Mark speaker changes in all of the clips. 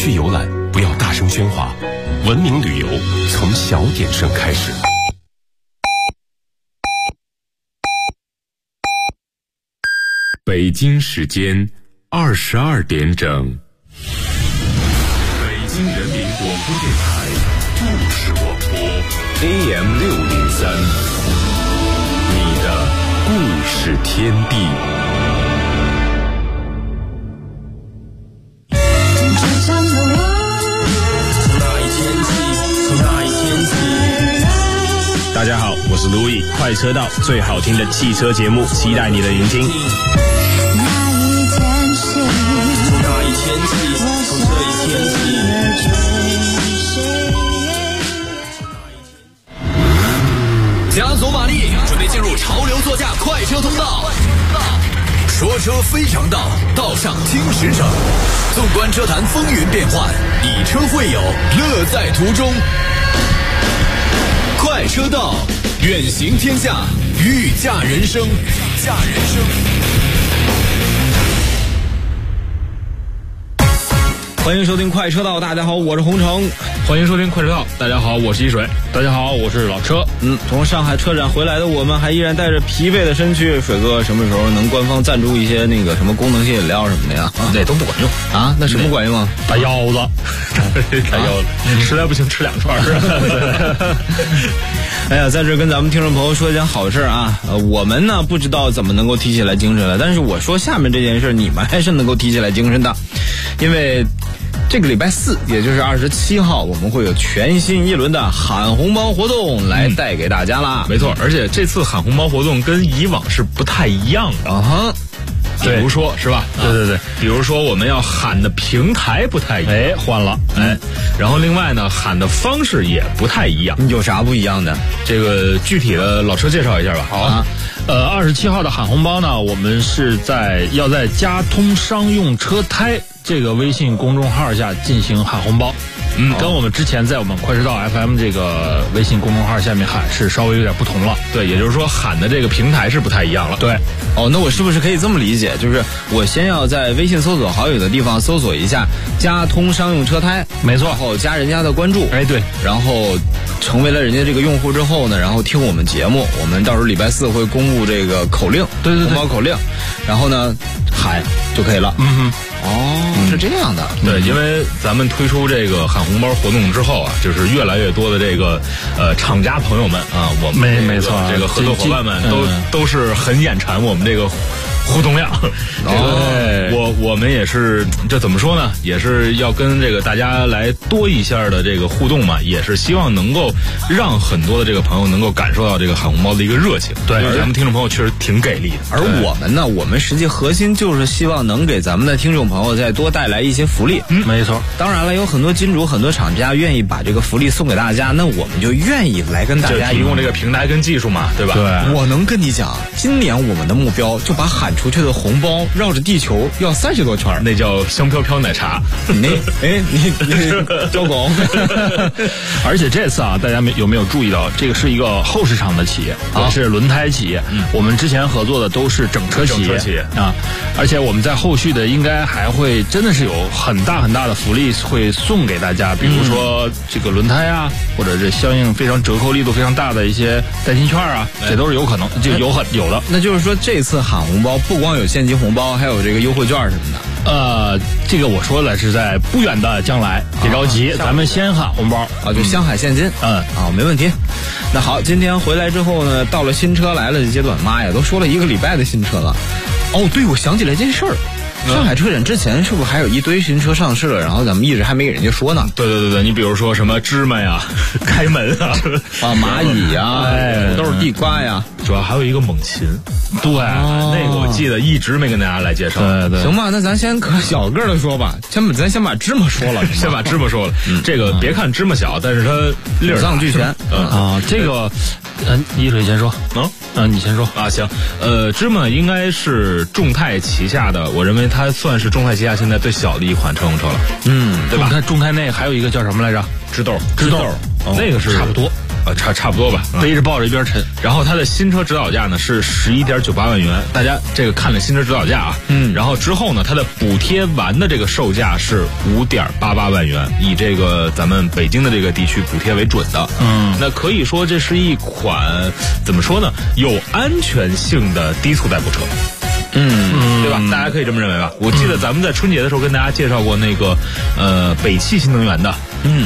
Speaker 1: 趣游览，不要大声喧哗，文明旅游从小点声开始。北京时间22点整，北京人民广播电台故事广播 AM603， 你的故事天地。
Speaker 2: 大家好，我是路易，快车道最好听的汽车节目，期待你的聆听。
Speaker 3: 加足马力，准备进入潮流座驾快车通道。说车非常道，道上听实诚。纵观车坛风云变幻，以车会友，乐在途中。快车道，远行天下，御驾人生，御驾人生。
Speaker 2: 欢迎收听快车道，大家好，我是洪城。
Speaker 4: 欢迎收听快车道，大家好，我是一水。大家好，我是老车。
Speaker 2: 从上海车展回来的我们还依然带着疲惫的身躯。水哥什么时候能官方赞助一些那个什么功能性饮料什么的呀？
Speaker 4: 那都不管用
Speaker 2: 啊？那什么管用啊？
Speaker 4: 大腰子，大腰子，实在不行吃2串。
Speaker 2: 哎呀，在这跟咱们听众朋友说一件好事啊！我们呢不知道怎么能够提起来精神了，但是我说下面这件事，你们还是能够提起来精神的，因为这个礼拜4，也就是27号，我们会有全新一轮的喊红包活动来带给大家啦。
Speaker 4: 没错，而且这次喊红包活动跟以往是不太一样的
Speaker 2: 啊。
Speaker 4: 比如说是吧？对，比如说我们要喊的平台不太一样，换了，然后另外呢，喊的方式也不太一样。
Speaker 2: 有啥不一样的？
Speaker 4: 这个具体的老车介绍一下吧。
Speaker 2: 好啊。
Speaker 4: 27号的喊红包呢，我们是要在佳通商用车胎这个微信公众号下进行喊红包。跟我们之前在我们快车道 FM 这个微信公众号下面喊是稍微有点不同了。对，也就是说喊的这个平台是不太一样了。对。
Speaker 2: 那我是不是可以这么理解？就是我先要在微信搜索好友的地方搜索一下佳通商用车胎，
Speaker 4: 没错，
Speaker 2: 然后加人家的关注。
Speaker 4: 对，
Speaker 2: 然后成为了人家这个用户之后呢，然后听我们节目，我们到时候礼拜4会公布这个口令，
Speaker 4: 对，
Speaker 2: 红包口令，然后呢喊就可以了。是这样的。
Speaker 4: 对，因为咱们推出这个喊红包活动之后啊，就是越来越多的这个厂家朋友们啊，我们
Speaker 2: 没错，
Speaker 4: 这个合作伙伴们都是很眼馋我们这个互动量。我们也是，这怎么说呢？也是要跟这个大家来多一下的这个互动嘛，也是希望能够让很多的这个朋友能够感受到这个喊红包的一个热情。对，咱们听众朋友确实挺给力的。
Speaker 2: 而我们呢，我们实际核心就是希望能给咱们的听众朋友再多带来一些福利。
Speaker 4: 没错。
Speaker 2: 当然了，有很多金主、很多厂家愿意把这个福利送给大家，那我们就愿意来跟大家
Speaker 4: 提供这个平台跟技术嘛，对吧？
Speaker 2: 对。我能跟你讲，今年我们的目标就把喊出去的红包绕着地球要30多圈，
Speaker 4: 那叫香飘飘奶茶。
Speaker 2: 你周总。
Speaker 4: 而且这次啊，大家有没有注意到，这个是一个后市场的企业，是轮胎企业。我们之前合作的都是整车企业啊，而且我们在后续的应该还会真的是有很大的福利会送给大家，比如说这个轮胎啊，或者是相应非常折扣力度非常大的一些代金券啊，这都是有可能就有的。
Speaker 2: 那就是说这次喊红包不光有现金红包，还有这个优惠券什么的。
Speaker 4: 这个我说的是在不远的将来，别着急，咱们先喊红包
Speaker 2: 啊，就先喊现金。没问题。那好，今天回来之后呢，到了新车来了的阶段，妈呀，都说了1个礼拜的新车了。对，我想起来一件事儿。上海车展之前是不是还有一堆新车上市了？然后咱们一直还没给人家说呢。
Speaker 4: 对，你比如说什么芝麻呀、开门啊、
Speaker 2: 蚂蚁呀、都是地瓜呀，
Speaker 4: 主要还有一个猛禽。对，那个我记得一直没跟大家来介绍。对，
Speaker 2: 行吧，那咱先可小个的说吧，咱先把芝麻说了，
Speaker 4: 先把芝麻说了。这个别看芝麻小，但是它
Speaker 2: 五脏俱全。
Speaker 4: 这个，一水先说。你先说啊。行，芝麻应该是众泰旗下的，我认为它算是众泰旗下现在最小的一款乘用车了。对吧？
Speaker 2: 众泰那还有一个叫什么来着？
Speaker 4: 知豆，
Speaker 2: 那个是
Speaker 4: 差不多。
Speaker 5: 差不多吧，
Speaker 4: 背着抱着一边沉。
Speaker 5: 然后它的新车指导价呢是11.98万元，大家这个看了新车指导价啊，然后之后呢，它的补贴完的这个售价是5.88万元，以这个咱们北京的这个地区补贴为准的。那可以说这是一款怎么说呢，有安全性的低速代步车。对吧？大家可以这么认为吧。我记得咱们在春节的时候跟大家介绍过那个北汽新能源的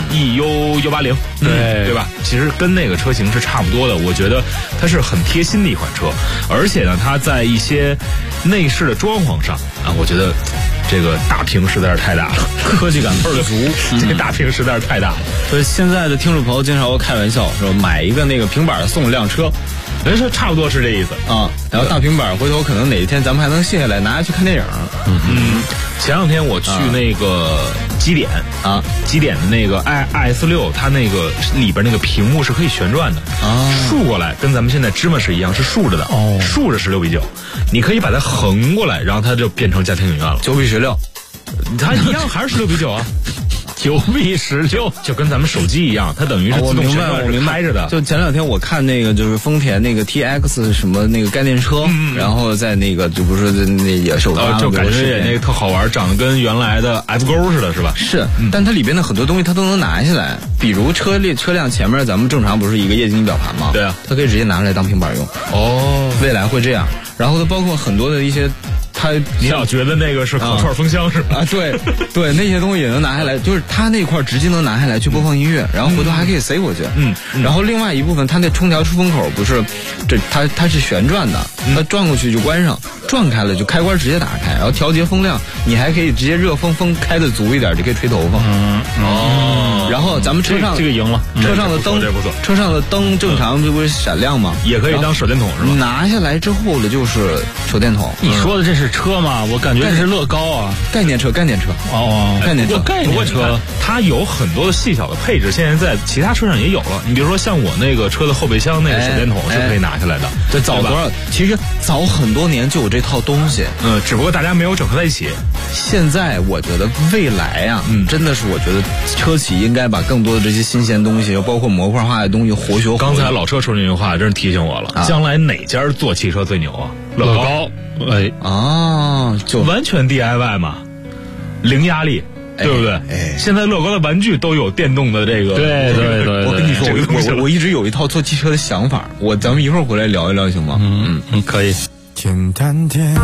Speaker 5: EU180，对吧？其实跟那个车型是差不多的。我觉得它是很贴心的一款车，而且呢，它在一些内饰的装潢上啊，我觉得这个大屏实在是太大了，
Speaker 2: 科技感倍儿足。
Speaker 5: 这个大屏实在是太大了。
Speaker 2: 所以现在的听众朋友经常会开玩笑说，买一个那个平板送辆车。
Speaker 5: 人说差不多是这意思
Speaker 2: 啊，然后大平板回头可能哪一天咱们还能卸下来拿下去看电影。
Speaker 5: 前两天我去那个基点啊，基点的那个 IS6，它那个里边那个屏幕是可以旋转的啊，竖过来跟咱们现在芝麻是一样，是竖着的哦，竖着是6:9，你可以把它横过来，然后它就变成家庭影院了
Speaker 2: 9:16，
Speaker 5: 它一样还是6:9啊。9:16就跟咱们手机一样，它等于是自动旋转是开着的。
Speaker 2: 就前两天我看那个就是丰田那个 TX 什么那个概念车，然后在那个就不是那也首发，
Speaker 5: 就感觉也那个特好玩，长得跟原来的 F 勾似的，是吧？
Speaker 2: 是，但它里边的很多东西它都能拿下来，比如车辆前面咱们正常不是一个液晶仪表盘吗？
Speaker 5: 对啊，
Speaker 2: 它可以直接拿出来当平板用。哦，未来会这样，然后它包括很多的一些。
Speaker 5: 你老觉得那个是烤串封箱是吧？
Speaker 2: 啊，对，那些东西也能拿下来，就是它那块直接能拿下来去播放音乐，然后回头还可以塞过去。然后另外一部分，它那空调出风口不是，它是旋转的，它转过去就关上，转开了就开关直接打开，然后调节风量，你还可以直接热风开得足一点，就可以吹头发。然后咱们车上
Speaker 4: 这个赢了，
Speaker 2: 车上的灯，车上的灯正常这不是闪亮吗？
Speaker 5: 也可以当手电筒是吧？
Speaker 2: 拿下来之后的就是手电筒。
Speaker 4: 你说的这是车吗？我感觉这是乐高啊，
Speaker 2: 概念车。
Speaker 4: 哦，
Speaker 2: 概念车。
Speaker 5: 概念车它有很多的细小的配置，现在在其他车上也有了。你比如说像我那个车的后备箱那个手电筒是可以拿下来的。
Speaker 2: 对，早多少？其实早很多年就有这套东西。
Speaker 5: 只不过大家没有整合在一起。
Speaker 2: 现在我觉得未来啊，真的是我觉得车企应该把更多的这些新鲜东西，包括模块化的东西活学活用。
Speaker 5: 刚才老车说这句话真是提醒我了，将来哪家做汽车最牛啊？乐高。
Speaker 2: 就
Speaker 5: 完全 DIY 嘛，零压力，对不对？现在乐高的玩具都有电动的这个。
Speaker 4: 对。
Speaker 2: 我跟你说，我一直有一套做汽车的想法，咱们一会儿回来聊一聊，行吗？
Speaker 4: 可以。
Speaker 6: 简单点，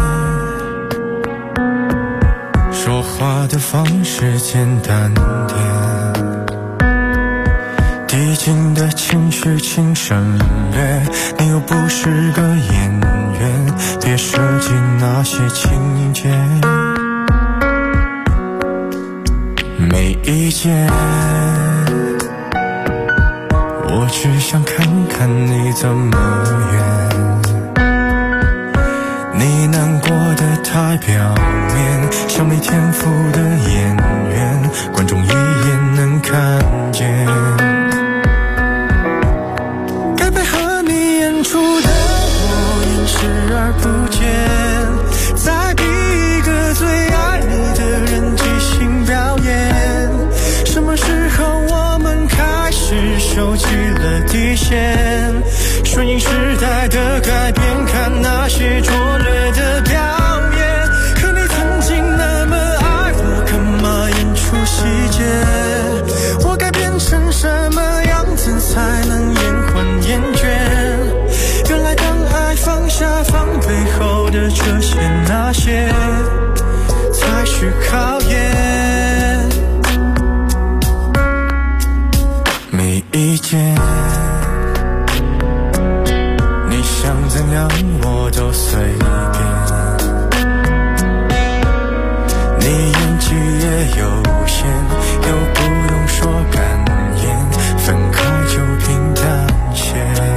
Speaker 6: 说话的方式简单点，递进的情绪请省略，你又不是个演员，别设计那些情节。没意见，我只想看看你怎么圆。你难过的太表面，像没天赋的演员，观众一眼能看见。该配合你演出的我因视而不见，再逼一个最爱你的人即兴表演。什么时候我们开始收起了底线，顺应时代的改变，看那些拙劣的表演。可你曾经那么爱我，干嘛演出细节？我该变成什么样子才能延缓厌倦？原来当爱放下防备后的这些那些才是考验。没意见，你想怎样我都随便，你演技也有限，又不用说感言，分开就平淡些。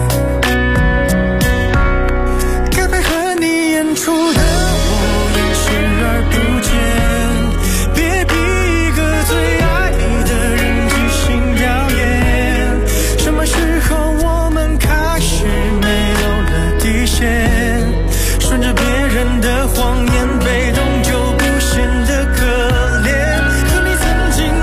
Speaker 6: 该配合你演出的我因视而不见，别逼一个最爱你的人即兴表演。什么时候我们开始没有了底线，顺着别人的谎言，被动就不显得可怜。可你曾经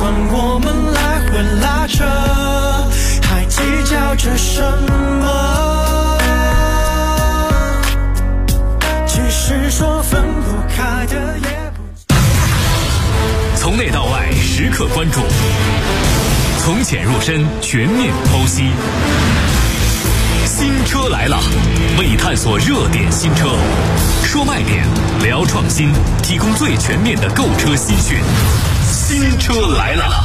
Speaker 6: 我们来回拉扯，还计较着什么？即使说分不开的也不。
Speaker 3: 从内到外时刻关注，从浅入深全面剖析。新车来了，为探索热点新车，说卖点，聊创新，提供最全面的购车新讯。新车来了。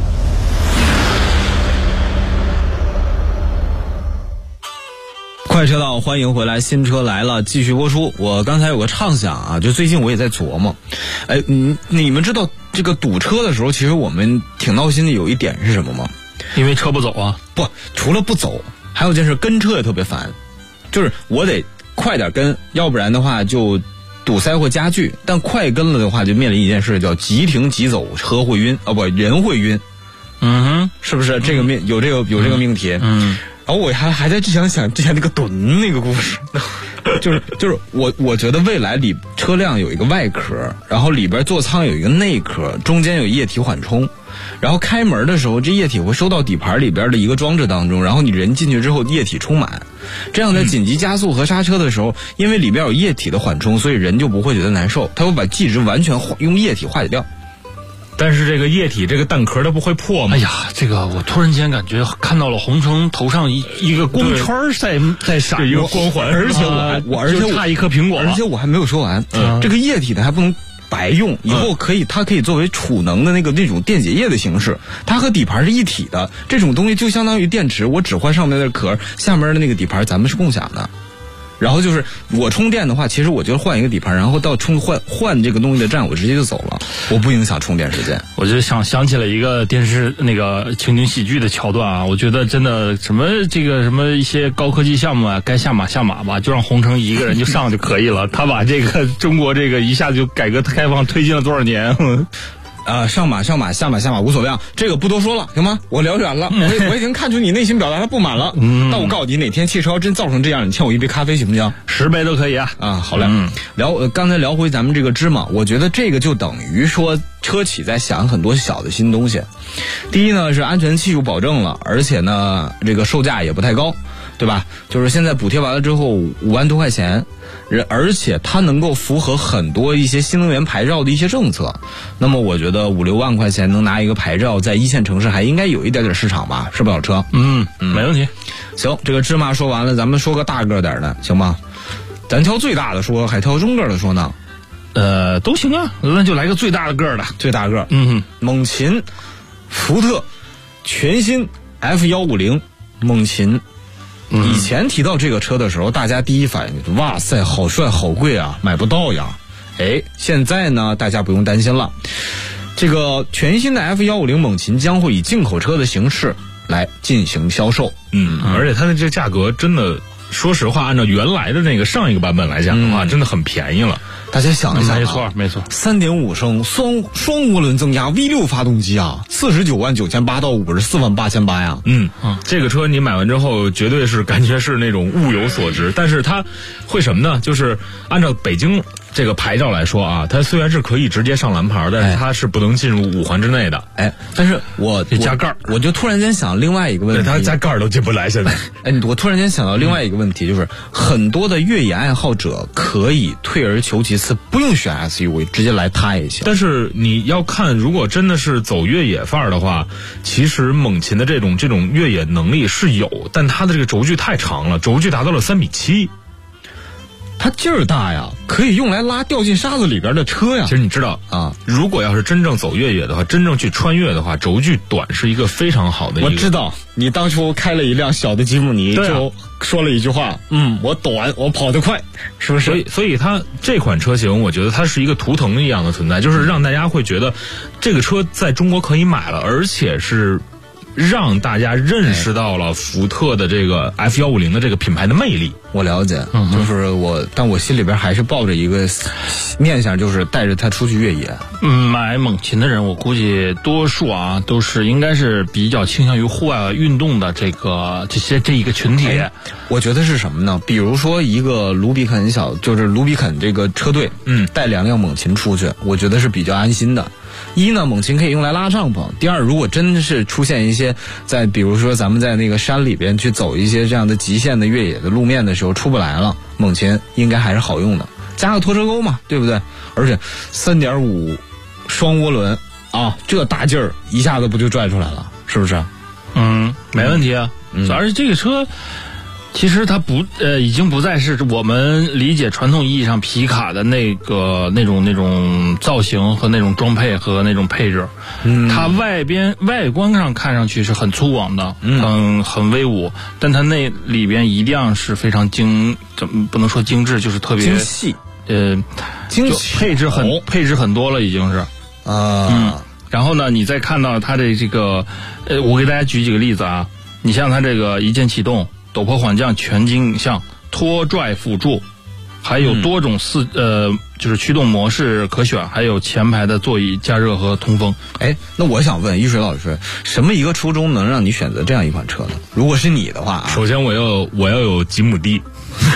Speaker 2: 快车道，欢迎回来，新车来了，继续播出。我刚才有个畅想啊，就最近我也在琢磨，你们知道这个堵车的时候，其实我们挺闹心的，有一点是什么吗？
Speaker 4: 因为车不走啊。
Speaker 2: 不，除了不走，还有件事跟车也特别烦，就是我得快点跟，要不然的话就堵塞或加剧。但快跟了的话，就面临一件事，叫急停急走，车会晕啊，不，人会晕。
Speaker 4: 嗯哼，
Speaker 2: 是不是这个命有这个命题？嗯。然后我还在想之前那个趸那个故事，就是我觉得未来里车辆有一个外壳，然后里边座舱有一个内壳，中间有液体缓冲，然后开门的时候这液体会收到底盘里边的一个装置当中，然后你人进去之后液体充满，这样在紧急加速和刹车的时候，因为里边有液体的缓冲，所以人就不会觉得难受，它会把气质完全用液体化解掉。
Speaker 5: 但是这个液体这个蛋壳它不会破吗？
Speaker 4: 哎呀，这个我突然间感觉看到了红城头上一个光圈在闪，
Speaker 5: 一个光环，
Speaker 2: 而且我
Speaker 4: 差一颗苹果，
Speaker 2: 而且我还没有说完，这个液体呢还不能白用，以后它可以作为储能的那种电解液的形式，它和底盘是一体的，这种东西就相当于电池，我只换上面的壳，下面的那个底盘咱们是共享的。然后就是我充电的话，其实我就换一个底盘，然后到换这个东西的站，我直接就走了，我不影响充电时间。
Speaker 4: 我就想起了一个电视那个情景喜剧的桥段啊，我觉得真的什么一些高科技项目啊，该下马吧，就让红城一个人就上就可以了。他把这个中国这个一下就改革开放推进了多少年？
Speaker 2: 上马下马无所谓啊，这个不多说了，行吗？我聊远了，我已经看出你内心表达的不满了。但我告诉你，哪天汽车要真造成这样，你欠我一杯咖啡行不行
Speaker 4: ？10杯都可以啊。
Speaker 2: 好嘞。刚才聊回咱们这个芝麻，我觉得这个就等于说车企在想很多小的新东西。第一呢是安全系数保证了，而且呢这个售价也不太高，对吧？就是现在补贴完了之后5万多块钱。而且它能够符合很多一些新能源牌照的一些政策，那么我觉得5、6万块钱能拿一个牌照，在一线城市还应该有一点市场吧，是不，小车？
Speaker 4: 没问题。
Speaker 2: 行，这个芝麻说完了，咱们说个大个点的，行吗？咱挑最大的说，还挑中个的说呢？
Speaker 4: 都行啊，那就来个最大的个的，
Speaker 2: 最大个。猛禽，福特，全新 F150，猛禽。以前提到这个车的时候，大家第一反应哇塞，好帅好贵啊，买不到呀。现在呢大家不用担心了，这个全新的 F150 猛禽将会以进口车的形式来进行销售。
Speaker 5: 而且它的这个价格真的，说实话，按照原来的那个上一个版本来讲的话，真的很便宜了。
Speaker 2: 大家想一想，
Speaker 4: 没错
Speaker 2: 3.5 升双涡轮增压 V6 发动机啊，49万9800到54万8800呀。
Speaker 5: 这个车你买完之后绝对是感觉是那种物有所值，但是它会什么呢？就是按照北京这个牌照来说啊，它虽然是可以直接上蓝牌，但是它是不能进入5环之内的。
Speaker 2: 但是我
Speaker 4: 加盖儿，
Speaker 2: 我就突然间想另外一个问题，
Speaker 5: 它加盖儿都进不来现在。
Speaker 2: 我突然间想到另外一个问题，就是很多的越野爱好者可以退而求其次，不用选 SUV， 直接来它也行。
Speaker 5: 但是你要看，如果真的是走越野范儿的话，其实猛禽的这种越野能力是有，但它的这个轴距太长了，轴距达到了3:7。
Speaker 2: 它劲儿大呀，可以用来拉掉进沙子里边的车呀。
Speaker 5: 其实你知道啊，如果要是真正走越野的话，真正去穿越的话，轴距短是一个非常好的一个。
Speaker 2: 我知道，你当初开了一辆小的吉姆尼，就说了一句话，我短，我跑得快，是不是？
Speaker 5: 所以它这款车型，我觉得它是一个图腾一样的存在，就是让大家会觉得这个车在中国可以买了，而且是让大家认识到了福特的这个 F150的这个品牌的魅力。
Speaker 2: 我了解，就是但我心里边还是抱着一个念想，就是带着它出去越野。
Speaker 4: 买猛禽的人，我估计多数啊都是应该是比较倾向于户外运动的这一个群体。
Speaker 2: 我觉得是什么呢？比如说一个卢比肯这个车队，带2辆猛禽出去，我觉得是比较安心的。 一呢，猛禽可以用来拉帐篷；第二，如果真是出现一些比如说咱们在那个山里边去走一些这样的极限的越野的路面的时候出不来了，猛禽应该还是好用的。加个拖车钩嘛，对不对？而且 3.5 双涡轮啊，这大劲儿一下子不就拽出来了，是不是？
Speaker 4: 没问题啊。而且这个车其实它已经不再是我们理解传统意义上皮卡的那种造型和那种装配和那种配置。它外观上看上去是很粗犷的，很威武，但它那里边一定是非常不能说精致，就是特别
Speaker 2: 精细，
Speaker 4: 配置很多了，已经是然后呢，你再看到它的这个我给大家举几个例子啊，你像它这个一键启动、陡坡缓降、全景影像、拖拽辅助，还有多种就是驱动模式可选，还有前排的座椅加热和通风。
Speaker 2: 那我想问一水老师，什么一个初衷能让你选择这样一款车呢？如果是你的话
Speaker 5: 首先我要有吉姆蒂。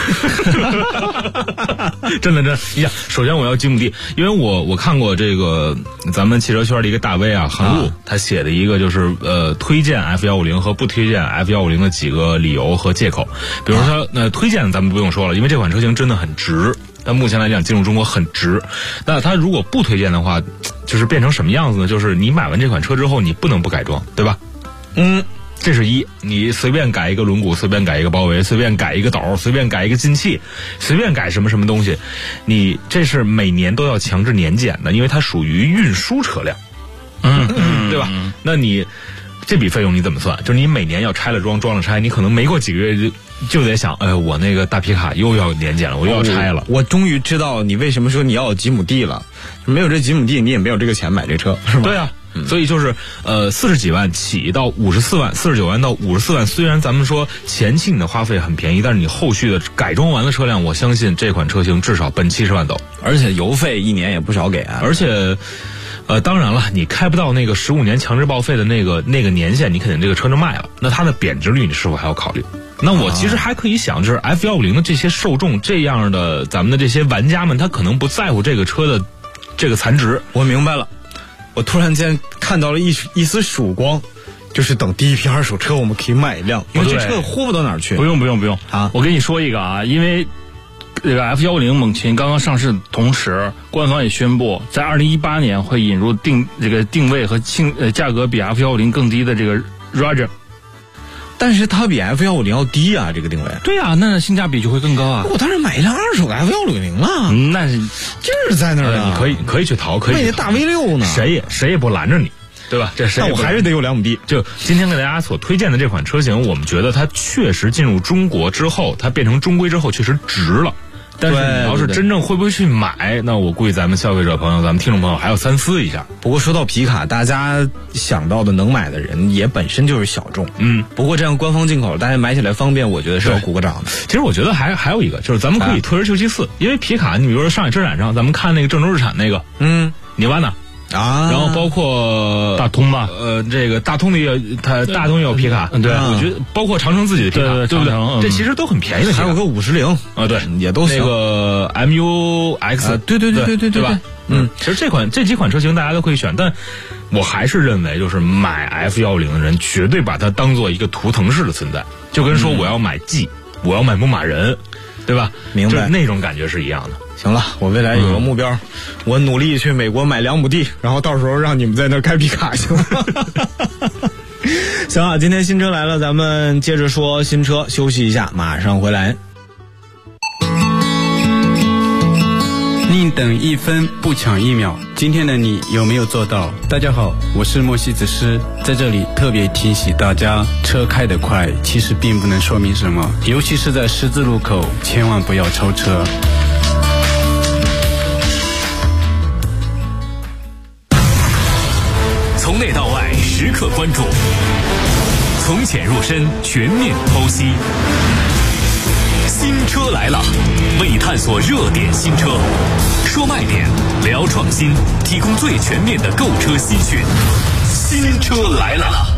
Speaker 5: 真的，你想，首先我要吉姆蒂，因为我看过这个咱们汽车圈的一个大 V 啊，韩露，他写的一个就是推荐 F150和不推荐 F150的几个理由和借口。比如说推荐咱们不用说了，因为这款车型真的很值，但目前来讲进入中国很值。那他如果不推荐的话，就是变成什么样子呢？就是你买完这款车之后，你不能不改装，对吧？这是一，你随便改一个轮毂，随便改一个包围，随便改一个斗，随便改一个进气，随便改什么什么东西，你这是每年都要强制年检的，因为它属于运输车辆，对吧？那你这笔费用你怎么算？就是你每年要拆了装，装了拆，你可能没过几个月就得想，我那个大皮卡又要年检了，我又要拆了。
Speaker 2: 我终于知道你为什么说你要有吉姆蒂了，没有这吉姆蒂，你也没有这个钱买这车，是吧？
Speaker 5: 对啊。所以就是40几万起到54万，49万到54万。虽然咱们说前期你的花费很便宜，但是你后续的改装完的车辆，我相信这款车型至少奔70万走，
Speaker 2: 而且油费一年也不少给啊。
Speaker 5: 而且当然了，你开不到那个15年强制报废的那个年限，你肯定这个车就卖了。那它的贬值率你是否还要考虑？那我其实还可以想，就是 F150的这些受众这样的咱们的这些玩家们，他可能不在乎这个车的这个残值。
Speaker 2: 我明白了。我突然间看到了一丝曙光，就是等第一批二手车我们可以买一辆，因为这车豁不到哪儿去。
Speaker 4: 不用啊！我跟你说一个啊，因为这个 F150猛禽刚刚上市的同时，官方也宣布在2018年会引入这个定位和价格比 F150更低的这个 Roger。
Speaker 2: 但是它比 F150要低啊，这个定位。
Speaker 4: 对啊，那性价比就会更高啊。
Speaker 2: 我当然买一辆二手的 F150了。
Speaker 4: 那是
Speaker 2: 就是在那儿啊，
Speaker 5: 你可以去淘，可以去
Speaker 2: 大 V6呢，
Speaker 5: 谁也不拦着你，对吧？这谁也不拦着你。
Speaker 2: 但我还是得有2亩地。
Speaker 5: 就今天给大家所推荐的这款车型，我们觉得它确实进入中国之后，它变成中规之后确实值了。但是你要是真正会不会去买，那我估计咱们消费者朋友、咱们听众朋友还要三思一下。
Speaker 2: 不过说到皮卡，大家想到的能买的人也本身就是小众。不过这样官方进口，大家买起来方便，我觉得是要鼓个掌的。
Speaker 5: 其实我觉得还有一个，就是咱们可以退而求其次，因为皮卡，你比如说上海车展上，咱们看那个郑州日产那个，尼瓦纳。然后包括
Speaker 4: 大通吧，
Speaker 5: 这个大通的也，它大通也有皮卡，
Speaker 4: 对，
Speaker 5: 我觉得包括长城自己的皮卡，对不对？这其实都很便宜的皮卡，
Speaker 2: 还有个510
Speaker 5: 啊，对，
Speaker 2: 也都
Speaker 5: 那个 MUX，
Speaker 2: 对
Speaker 5: 吧？其实这几款车型大家都可以选，但我还是认为，就是买 F150的人绝对把它当做一个图腾式的存在，就跟说我要买 G，我要买牧马人，对吧？
Speaker 2: 明白，
Speaker 5: 那种感觉是一样的。
Speaker 2: 行了，我未来有个目标，我努力去美国买2亩地，然后到时候让你们在那儿开皮卡，行吗？行啊，今天新车来了，咱们接着说新车，休息一下，马上回来。
Speaker 7: 宁等1分不抢1秒，今天的你有没有做到？大家好，我是莫西子诗，在这里特别提醒大家，车开得快其实并不能说明什么，尤其是在十字路口，千万不要超车。
Speaker 3: 从内到外时刻关注，从浅入深全面剖析。新车来了，为你探索热点新车，说卖点，聊创新，提供最全面的购车资讯。新车来了。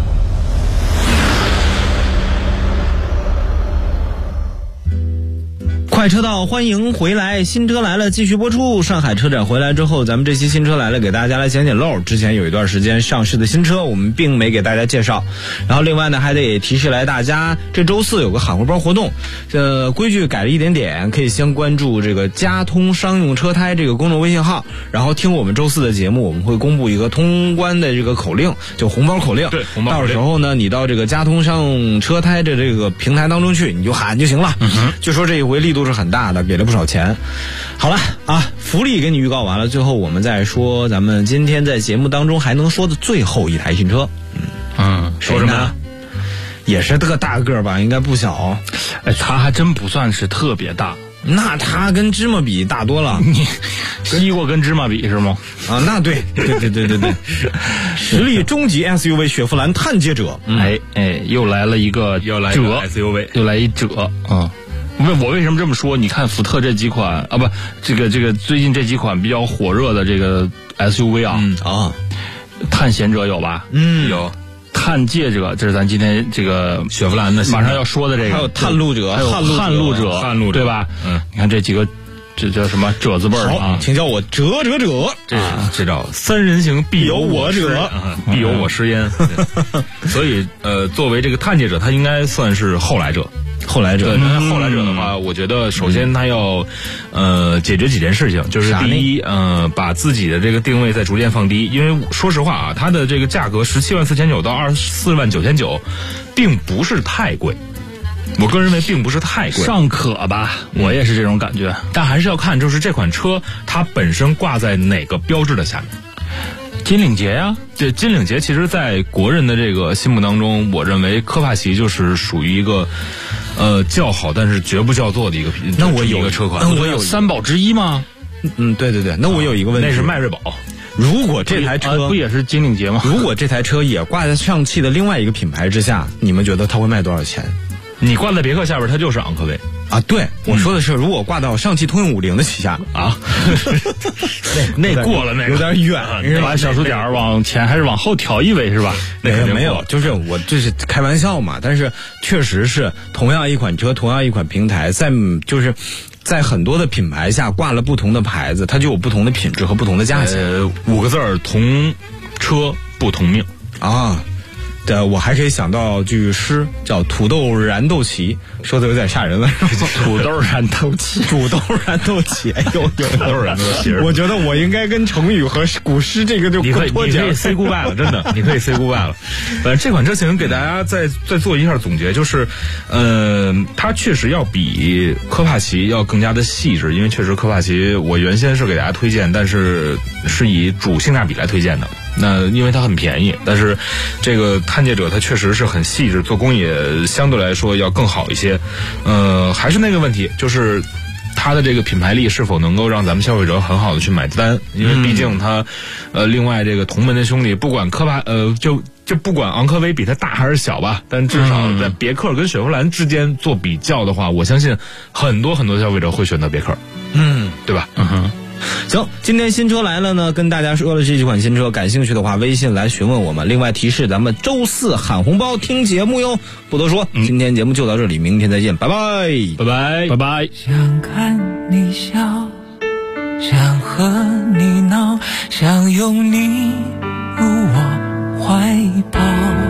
Speaker 2: 快车道，欢迎回来！新车来了，继续播出。上海车展回来之后，咱们这期新车来了，给大家来捡捡漏。之前有一段时间上市的新车，我们并没给大家介绍。然后另外呢，还得提示来大家，这周四有个喊红包活动，规矩改了一点点，可以先关注这个佳通商用车胎这个公众微信号，然后听我们周四的节目，我们会公布一个通关的这个口令，就红包口令。
Speaker 5: 对，红包口令。
Speaker 2: 到时候呢，你到这个佳通商用车胎的这个平台当中去，你就喊就行了。据说这一回力度是很大的，给了不少钱。好了啊，福利给你预告完了，最后我们再说咱们今天在节目当中还能说的最后一台新车。
Speaker 5: 说什么呢？
Speaker 2: 也是个大个吧，应该不小。
Speaker 4: 哎，它还真不算是特别大。
Speaker 2: 那它跟芝麻比大多了。
Speaker 4: 你西瓜跟芝麻比是吗？
Speaker 2: 啊，那对，实力中级 SUV 雪佛兰探界者。
Speaker 4: 又来了一个
Speaker 5: 要来 SUV，
Speaker 4: 又来一者啊。我为什么这么说？你看福特这几款啊，不，这个最近这几款比较火热的这个 SUV 啊，探险者有吧？
Speaker 5: 有。
Speaker 4: 探界者，这是咱今天这个
Speaker 5: 雪佛兰的
Speaker 4: 马上要说的这个，
Speaker 2: 还有探路者，
Speaker 4: 还有探路者，对吧？你看这几个，这叫什么者字辈儿啊？
Speaker 2: 请叫我者。
Speaker 5: 这叫三人行必有我者，必有我师焉。所以作为这个探界者，他应该算是后来者。后来者的话，我觉得首先他要解决几件事情，就是第一，把自己的这个定位在逐渐放低，因为说实话啊，它的这个价格174900到249900，并不是太贵。我个人认为并不是太贵，
Speaker 4: 尚可吧，我也是这种感觉。
Speaker 5: 但还是要看，就是这款车它本身挂在哪个标志的下面。
Speaker 4: 金领结呀，
Speaker 5: 这金领结其实在国人的这个心目当中，我认为科帕奇就是属于一个较好但是绝不叫座的一个品。
Speaker 2: 那我有
Speaker 5: 一个车款，
Speaker 4: 我有三宝之一吗？
Speaker 2: 对，那我有一个问题，
Speaker 5: 那是迈锐宝。
Speaker 2: 如果这台车
Speaker 4: 不也是金领结吗？
Speaker 2: 如果这台车也挂在上汽的另外一个品牌之下，你们觉得它会卖多少钱？
Speaker 5: 你挂在别克下边，它就是昂科威
Speaker 2: 啊。对，我说的是，如果挂到上汽通用50的旗下
Speaker 5: 啊，那过了那个
Speaker 2: 有点远，
Speaker 4: 是把小数点往前还是往后调一位是吧？
Speaker 2: 没有，就是我这是开玩笑嘛。但是确实是同样一款车，同样一款平台，在很多的品牌下挂了不同的牌子，它就有不同的品质和不同的价钱。
Speaker 5: 5个字儿：同车不同命
Speaker 2: 啊。对，我还可以想到句诗，叫土豆燃豆萁，说的有点吓人了。
Speaker 4: 土豆燃豆萁，
Speaker 2: 土豆燃豆萁，哎呦，
Speaker 5: 土豆燃豆萁。
Speaker 2: 我觉得我应该跟成语和古诗这个就
Speaker 5: 你可以 say goodbye 了，真的，你可以 say goodbye 了。反正这款车型给大家再做一下总结，就是它确实要比科帕奇要更加的细致，因为确实科帕奇我原先是给大家推荐，但是是以主性价比来推荐的。那因为它很便宜，但是这个探界者它确实是很细致，做工也相对来说要更好一些。还是那个问题，就是它的这个品牌力是否能够让咱们消费者很好的去买单？因为毕竟它另外这个同门的兄弟，不管就不管昂科威比它大还是小吧，但至少在别克跟雪佛兰之间做比较的话，我相信很多消费者会选择别克，对吧？
Speaker 2: 行，今天新车来了呢，跟大家说了这几款新车，感兴趣的话微信来询问我们。另外提示咱们周四喊红包听节目哟，不多说，今天节目就到这里，明天再见，拜拜，
Speaker 4: 拜拜，拜拜。
Speaker 6: 想看你笑，想和你闹，想拥你入我怀抱，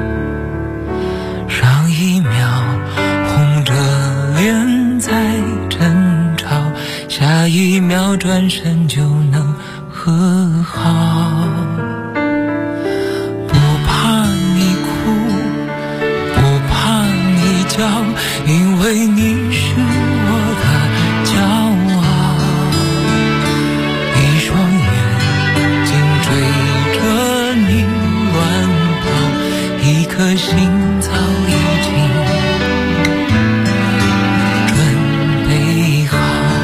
Speaker 6: 上一秒红着脸在争吵，下一秒转身就能和好。不怕你哭，不怕你叫，因为你是我的骄傲。一双眼睛追着你乱跑，一颗心早已经准备好。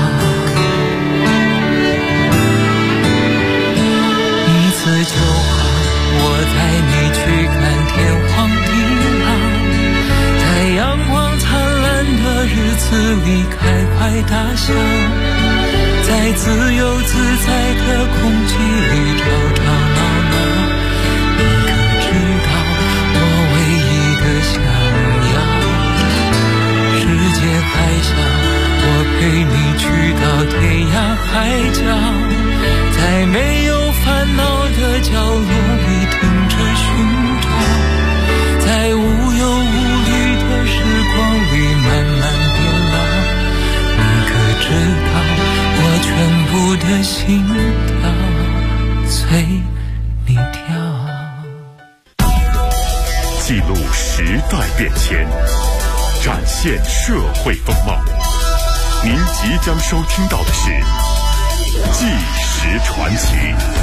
Speaker 6: 一次就好，我带你去看天荒地老，在阳光灿烂的日子里开怀大笑，在自由自在的空气里吵吵闹闹。你可知道我唯一的想要，世界还小，我陪你角落里等着寻找，在无忧无虑的时光里慢慢变老。你可知道我全部的心跳随你跳。
Speaker 1: 记录时代变迁，展现社会风貌。您即将收听到的是《纪实传奇》。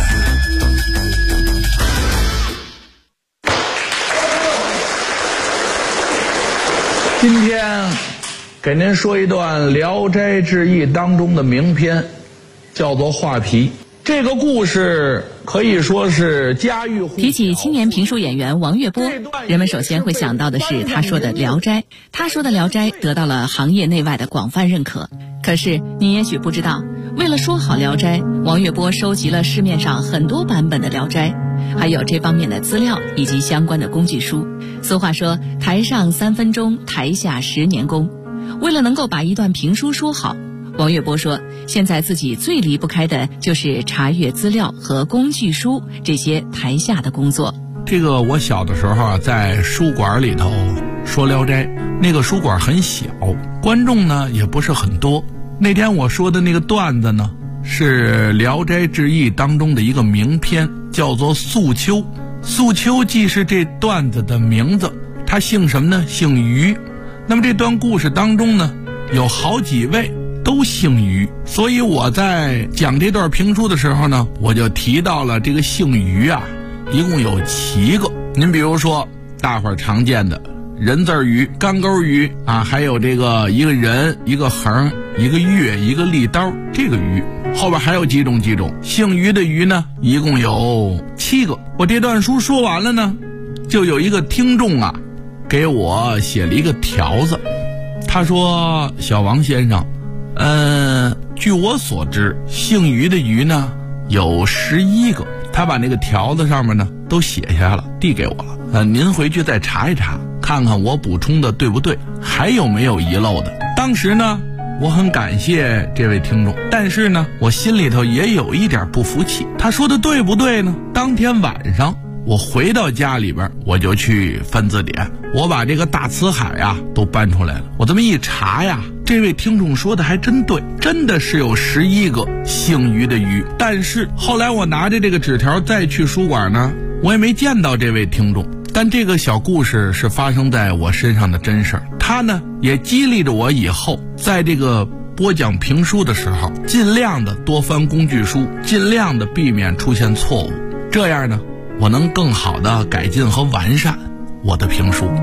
Speaker 8: 今天给您说一段《聊斋志异》当中的名篇，叫做《画皮》。这个故事可以说是家喻户晓。
Speaker 9: 提起青年评书演员王月波，人们首先会想到的是他说的《聊斋》。他说的《聊斋》得到了行业内外的广泛认可。可是你也许不知道，为了说好《聊斋》，王月波收集了市面上很多版本的《聊斋》，还有这方面的资料以及相关的工具书。俗话说，台上3分钟，台下10年功。为了能够把一段评书说好，王月波说，现在自己最离不开的就是查阅资料和工具书这些台下的工作。
Speaker 8: 这个我小的时候啊，在书馆里头说《聊斋》，那个书馆很小，观众呢也不是很多。那天我说的那个段子呢，是《聊斋志异》当中的一个名篇，叫做《素秋》。素秋既是这段子的名字，他姓什么呢？姓于。那么这段故事当中呢，有好几位都姓于，所以我在讲这段评书的时候呢，我就提到了这个姓于啊，一共有7个。您比如说大伙儿常见的人字鱼、干钩鱼啊，还有这个一个人、一个横、一个月、一个利刀，这个鱼后边还有几种。姓于的鱼呢，一共有7个。我这段书说完了呢，就有一个听众啊给我写了一个条子，他说：小王先生，据我所知，姓于的于呢有11个。他把那个条子上面呢都写下来了，递给我了。您回去再查一查，看看我补充的对不对，还有没有遗漏的。当时呢，我很感谢这位听众，但是呢，我心里头也有一点不服气。他说的对不对呢？当天晚上我回到家里边，我就去翻字典，我把这个大辞海啊都搬出来了。我这么一查呀，这位听众说的还真对，真的是有11个姓于的于。但是后来我拿着这个纸条再去书馆呢，我也没见到这位听众。但这个小故事是发生在我身上的真事儿，它呢也激励着我以后在这个播讲评书的时候，尽量的多翻工具书，尽量的避免出现错误，这样呢我能更好的改进和完善我的评书。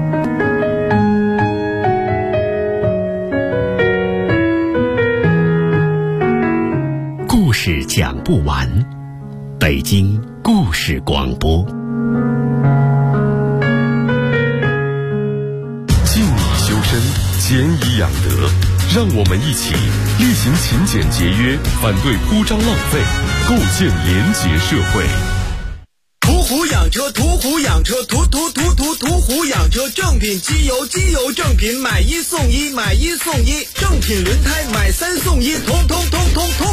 Speaker 10: 故事讲不完，北京故事广播。
Speaker 1: 静以修身，俭以养德，让我们一起力行勤俭节约，反对铺张浪费，构建廉洁社会。
Speaker 11: 途虎养车，途虎养车，途虎养车，正品机油，机油正品，买1送1，买1送1，正品轮胎买3送1，通。